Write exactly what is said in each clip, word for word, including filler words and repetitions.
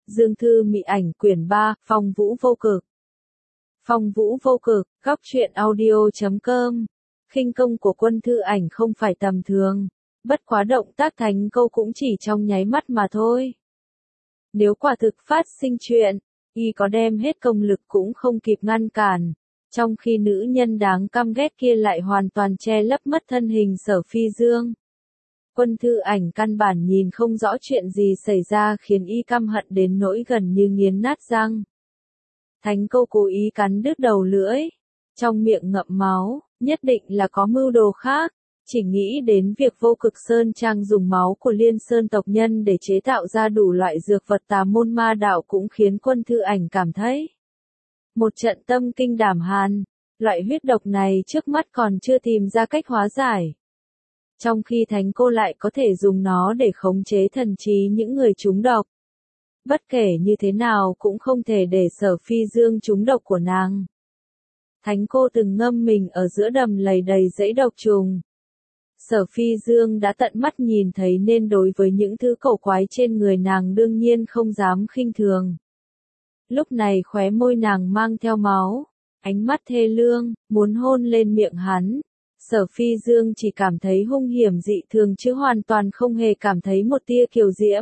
Dương Thư Mị Ảnh quyển ba, Phong Vũ Vô Cực. Phong Vũ Vô Cực, góc truyện audio chấm com. Khinh công của Quân Thư Ảnh không phải tầm thường, bất quá động tác thành câu cũng chỉ trong nháy mắt mà thôi. Nếu quả thực phát sinh chuyện, y có đem hết công lực cũng không kịp ngăn cản, trong khi nữ nhân đáng căm ghét kia lại hoàn toàn che lấp mất thân hình Sở Phi Dương. Quân Thư Ảnh căn bản nhìn không rõ chuyện gì xảy ra khiến y căm hận đến nỗi gần như nghiến nát răng. Thánh Câu cố ý cắn đứt đầu lưỡi, trong miệng ngậm máu, nhất định là có mưu đồ khác. Chỉ nghĩ đến việc Vô Cực Sơn Trang dùng máu của Liên Sơn tộc nhân để chế tạo ra đủ loại dược vật tà môn ma đạo cũng khiến Quân Thư Ảnh cảm thấy một trận tâm kinh đảm hàn. Loại huyết độc này trước mắt còn chưa tìm ra cách hóa giải, trong khi Thánh Cô lại có thể dùng nó để khống chế thần trí những người trúng độc. Bất kể như thế nào cũng không thể để Sở Phi Dương trúng độc của nàng. Thánh Cô từng ngâm mình ở giữa đầm lầy đầy dãy độc trùng. Sở Phi Dương đã tận mắt nhìn thấy nên đối với những thứ cổ quái trên người nàng đương nhiên không dám khinh thường. Lúc này khóe môi nàng mang theo máu, ánh mắt thê lương, muốn hôn lên miệng hắn. Sở Phi Dương chỉ cảm thấy hung hiểm dị thường chứ hoàn toàn không hề cảm thấy một tia kiều diễm.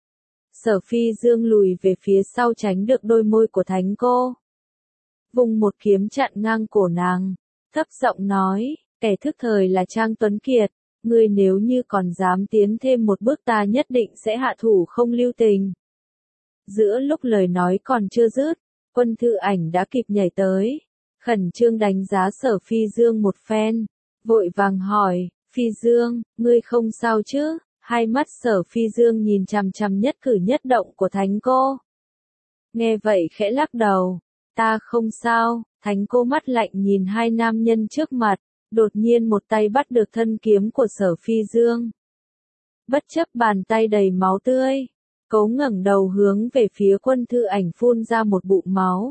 Sở Phi Dương lùi về phía sau tránh được đôi môi của Thánh Cô. Vùng một kiếm chặn ngang cổ nàng, thấp giọng nói, kẻ thức thời là Trang Tuấn Kiệt, ngươi nếu như còn dám tiến thêm một bước ta nhất định sẽ hạ thủ không lưu tình. Giữa lúc lời nói còn chưa dứt, Quân Thư Ảnh đã kịp nhảy tới, khẩn trương đánh giá Sở Phi Dương một phen, vội vàng hỏi, Phi Dương, ngươi không sao chứ? Hai mắt Sở Phi Dương nhìn chằm chằm nhất cử nhất động của Thánh Cô. Nghe vậy khẽ lắc đầu, ta không sao. Thánh Cô mắt lạnh nhìn hai nam nhân trước mặt, đột nhiên một tay bắt được thân kiếm của Sở Phi Dương. Bất chấp bàn tay đầy máu tươi, cố ngẩng đầu hướng về phía Quân Thư Ảnh phun ra một bụng máu.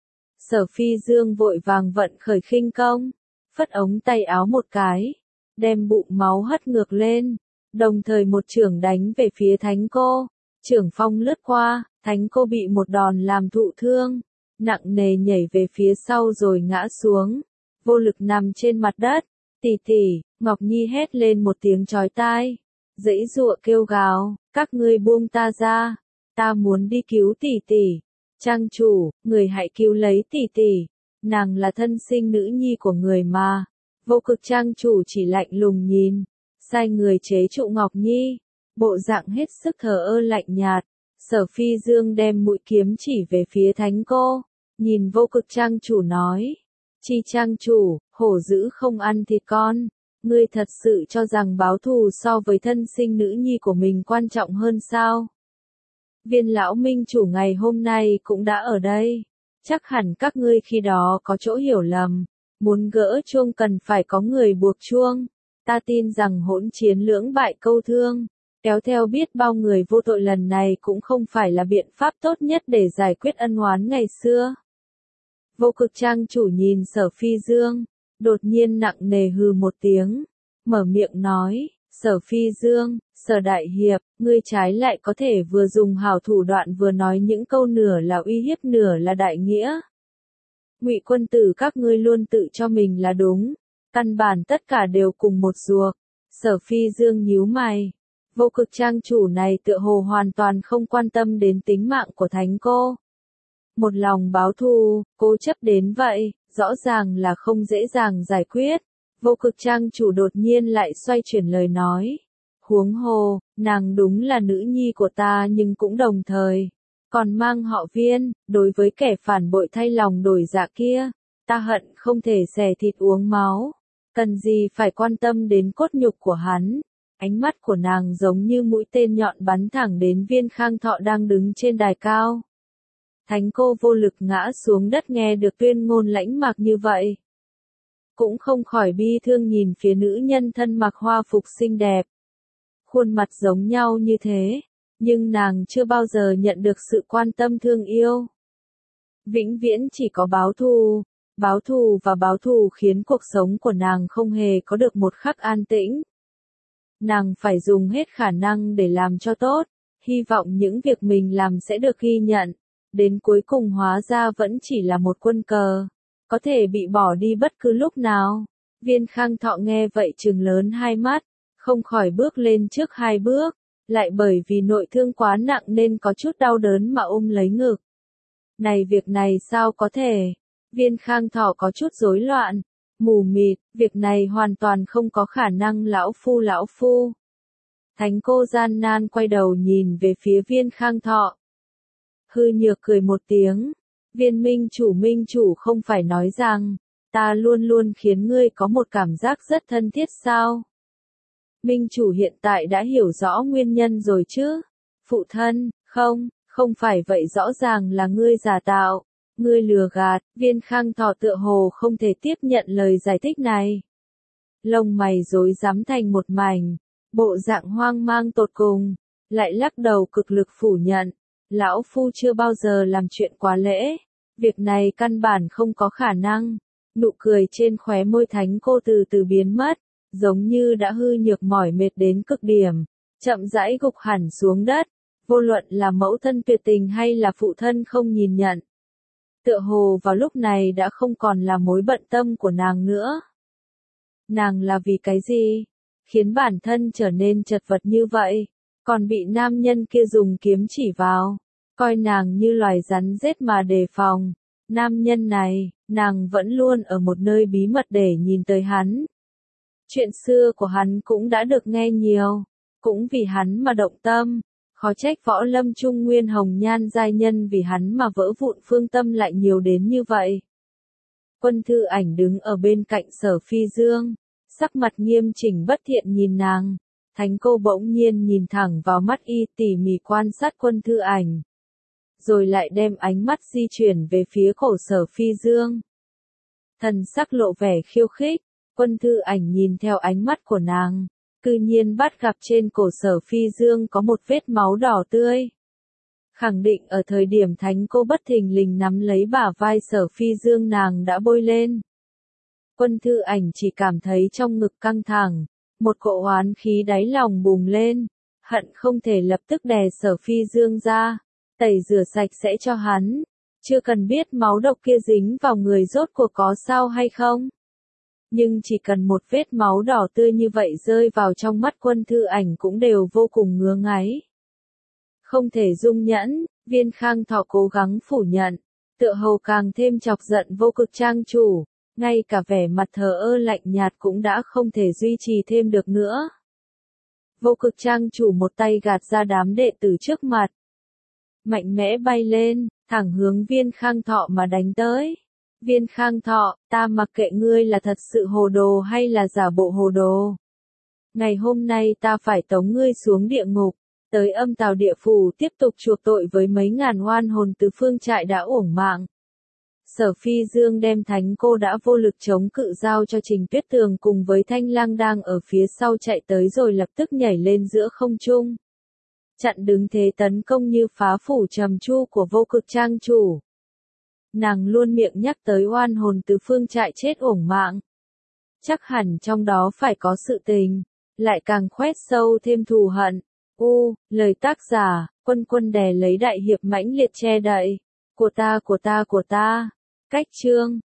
Sở Phi Dương vội vàng vận khởi khinh công, phất ống tay áo một cái, đem bụng máu hất ngược lên, đồng thời một chưởng đánh về phía Thánh Cô. Chưởng phong lướt qua, Thánh Cô bị một đòn làm thụ thương, nặng nề nhảy về phía sau rồi ngã xuống, vô lực nằm trên mặt đất. Tỷ tỷ, Ngọc Nhi hét lên một tiếng chói tai, giãy giụa kêu gào, các ngươi buông ta ra, ta muốn đi cứu tỷ tỷ. Trang chủ, người hãy cứu lấy tỷ tỷ, nàng là thân sinh nữ nhi của người mà. Vô Cực Trang chủ chỉ lạnh lùng nhìn, sai người chế trụ Ngọc Nhi, bộ dạng hết sức thờ ơ lạnh nhạt. Sở Phi Dương đem mũi kiếm chỉ về phía Thánh Cô, nhìn Vô Cực Trang chủ nói, Chi Trang chủ, hổ dữ không ăn thịt con, ngươi thật sự cho rằng báo thù so với thân sinh nữ nhi của mình quan trọng hơn sao? Viên lão minh chủ ngày hôm nay cũng đã ở đây, chắc hẳn các ngươi khi đó có chỗ hiểu lầm, muốn gỡ chuông cần phải có người buộc chuông, ta tin rằng hỗn chiến lưỡng bại câu thương, kéo theo biết bao người vô tội lần này cũng không phải là biện pháp tốt nhất để giải quyết ân oán ngày xưa. Vô Cực Trang chủ nhìn Sở Phi Dương, đột nhiên nặng nề hừ một tiếng, mở miệng nói, Sở Phi Dương, Sở Đại Hiệp, ngươi trái lại có thể vừa dùng hảo thủ đoạn vừa nói những câu nửa là uy hiếp nửa là đại nghĩa. Ngụy quân tử các ngươi luôn tự cho mình là đúng, căn bản tất cả đều cùng một ruột. Sở Phi Dương nhíu mày, Vô Cực Trang chủ này tựa hồ hoàn toàn không quan tâm đến tính mạng của Thánh Cô. Một lòng báo thù, cố chấp đến vậy, rõ ràng là không dễ dàng giải quyết. Vô Cực Trang chủ đột nhiên lại xoay chuyển lời nói. Huống hồ, nàng đúng là nữ nhi của ta nhưng cũng đồng thời còn mang họ Viên, đối với kẻ phản bội thay lòng đổi dạ kia, ta hận không thể xẻ thịt uống máu, cần gì phải quan tâm đến cốt nhục của hắn. Ánh mắt của nàng giống như mũi tên nhọn bắn thẳng đến Viên Khang Thọ đang đứng trên đài cao. Thánh Cô vô lực ngã xuống đất nghe được tuyên ngôn lãnh mạc như vậy, cũng không khỏi bi thương nhìn phía nữ nhân thân mặc hoa phục xinh đẹp, khuôn mặt giống nhau như thế, nhưng nàng chưa bao giờ nhận được sự quan tâm thương yêu. Vĩnh viễn chỉ có báo thù, báo thù và báo thù khiến cuộc sống của nàng không hề có được một khắc an tĩnh. Nàng phải dùng hết khả năng để làm cho tốt, hy vọng những việc mình làm sẽ được ghi nhận, đến cuối cùng hóa ra vẫn chỉ là một quân cờ, có thể bị bỏ đi bất cứ lúc nào. Viên Khang Thọ nghe vậy trừng lớn hai mắt, không khỏi bước lên trước hai bước, lại bởi vì nội thương quá nặng nên có chút đau đớn mà ôm lấy ngực. Này việc này sao có thể? Viên Khang Thọ có chút rối loạn, mù mịt, việc này hoàn toàn không có khả năng lão phu lão phu. Thánh cô gian nan quay đầu nhìn về phía Viên Khang Thọ. Hư Nhược cười một tiếng, Viên minh chủ minh chủ không phải nói rằng, ta luôn luôn khiến ngươi có một cảm giác rất thân thiết sao? Minh chủ hiện tại đã hiểu rõ nguyên nhân rồi chứ? Phụ thân, không, không phải vậy, rõ ràng là ngươi giả tạo, ngươi lừa gạt. Viên Khang Thọ tựa hồ không thể tiếp nhận lời giải thích này. Lông mày rối rắm thành một mảnh, bộ dạng hoang mang tột cùng, lại lắc đầu cực lực phủ nhận. Lão phu chưa bao giờ làm chuyện quá lễ, việc này căn bản không có khả năng. Nụ cười trên khóe môi thánh cô từ từ biến mất, giống như đã hư nhược mỏi mệt đến cực điểm, chậm rãi gục hẳn xuống đất, vô luận là mẫu thân tuyệt tình hay là phụ thân không nhìn nhận. Tựa hồ vào lúc này đã không còn là mối bận tâm của nàng nữa. Nàng là vì cái gì? Khiến bản thân trở nên chật vật như vậy, còn bị nam nhân kia dùng kiếm chỉ vào, coi nàng như loài rắn rết mà đề phòng. Nam nhân này, nàng vẫn luôn ở một nơi bí mật để nhìn tới hắn. Chuyện xưa của hắn cũng đã được nghe nhiều, cũng vì hắn mà động tâm, khó trách võ lâm trung nguyên hồng nhan giai nhân vì hắn mà vỡ vụn phương tâm lại nhiều đến như vậy. Quân Thư Ảnh đứng ở bên cạnh Sở Phi Dương, sắc mặt nghiêm chỉnh bất thiện nhìn nàng. Thánh cô bỗng nhiên nhìn thẳng vào mắt y, tỉ mỉ quan sát Quân Thư Ảnh, rồi lại đem ánh mắt di chuyển về phía cổ Sở Phi Dương. Thần sắc lộ vẻ khiêu khích, Quân Thư Ảnh nhìn theo ánh mắt của nàng, cư nhiên bắt gặp trên cổ Sở Phi Dương có một vết máu đỏ tươi. Khẳng định ở thời điểm thánh cô bất thình lình nắm lấy bả vai Sở Phi Dương nàng đã bôi lên. Quân Thư Ảnh chỉ cảm thấy trong ngực căng thẳng, một cỗ oán khí đáy lòng bùng lên, hận không thể lập tức đè Sở Phi Dương ra, tẩy rửa sạch sẽ cho hắn, chưa cần biết máu độc kia dính vào người rốt cuộc có sao hay không. Nhưng chỉ cần một vết máu đỏ tươi như vậy rơi vào trong mắt Quân Thư Ảnh cũng đều vô cùng ngứa ngáy. Không thể dung nhẫn, Viên Khang Thọ cố gắng phủ nhận, tựa hồ càng thêm chọc giận Vô Cực trang chủ, ngay cả vẻ mặt thờ ơ lạnh nhạt cũng đã không thể duy trì thêm được nữa. Vô Cực trang chủ một tay gạt ra đám đệ tử trước mặt, mạnh mẽ bay lên, thẳng hướng Viên Khang Thọ mà đánh tới. Viên Khang Thọ, ta mặc kệ ngươi là thật sự hồ đồ hay là giả bộ hồ đồ. Ngày hôm nay ta phải tống ngươi xuống địa ngục, tới âm tào địa phủ tiếp tục chuộc tội với mấy ngàn oan hồn từ phương trại đã uổng mạng. Sở Phi Dương đem thánh cô đã vô lực chống cự giao cho Trình Tuyết Tường cùng với Thanh Lang đang ở phía sau chạy tới rồi lập tức nhảy lên giữa không trung. Chặn đứng thế tấn công như phá phủ trầm chu của Vô Cực trang chủ. Nàng luôn miệng nhắc tới oan hồn từ phương trại chết uổng mạng. Chắc hẳn trong đó phải có sự tình, lại càng khoét sâu thêm thù hận. U, lời tác giả, Quân Quân đè lấy đại hiệp mãnh liệt che đậy. Của ta của ta của ta. Cách chương.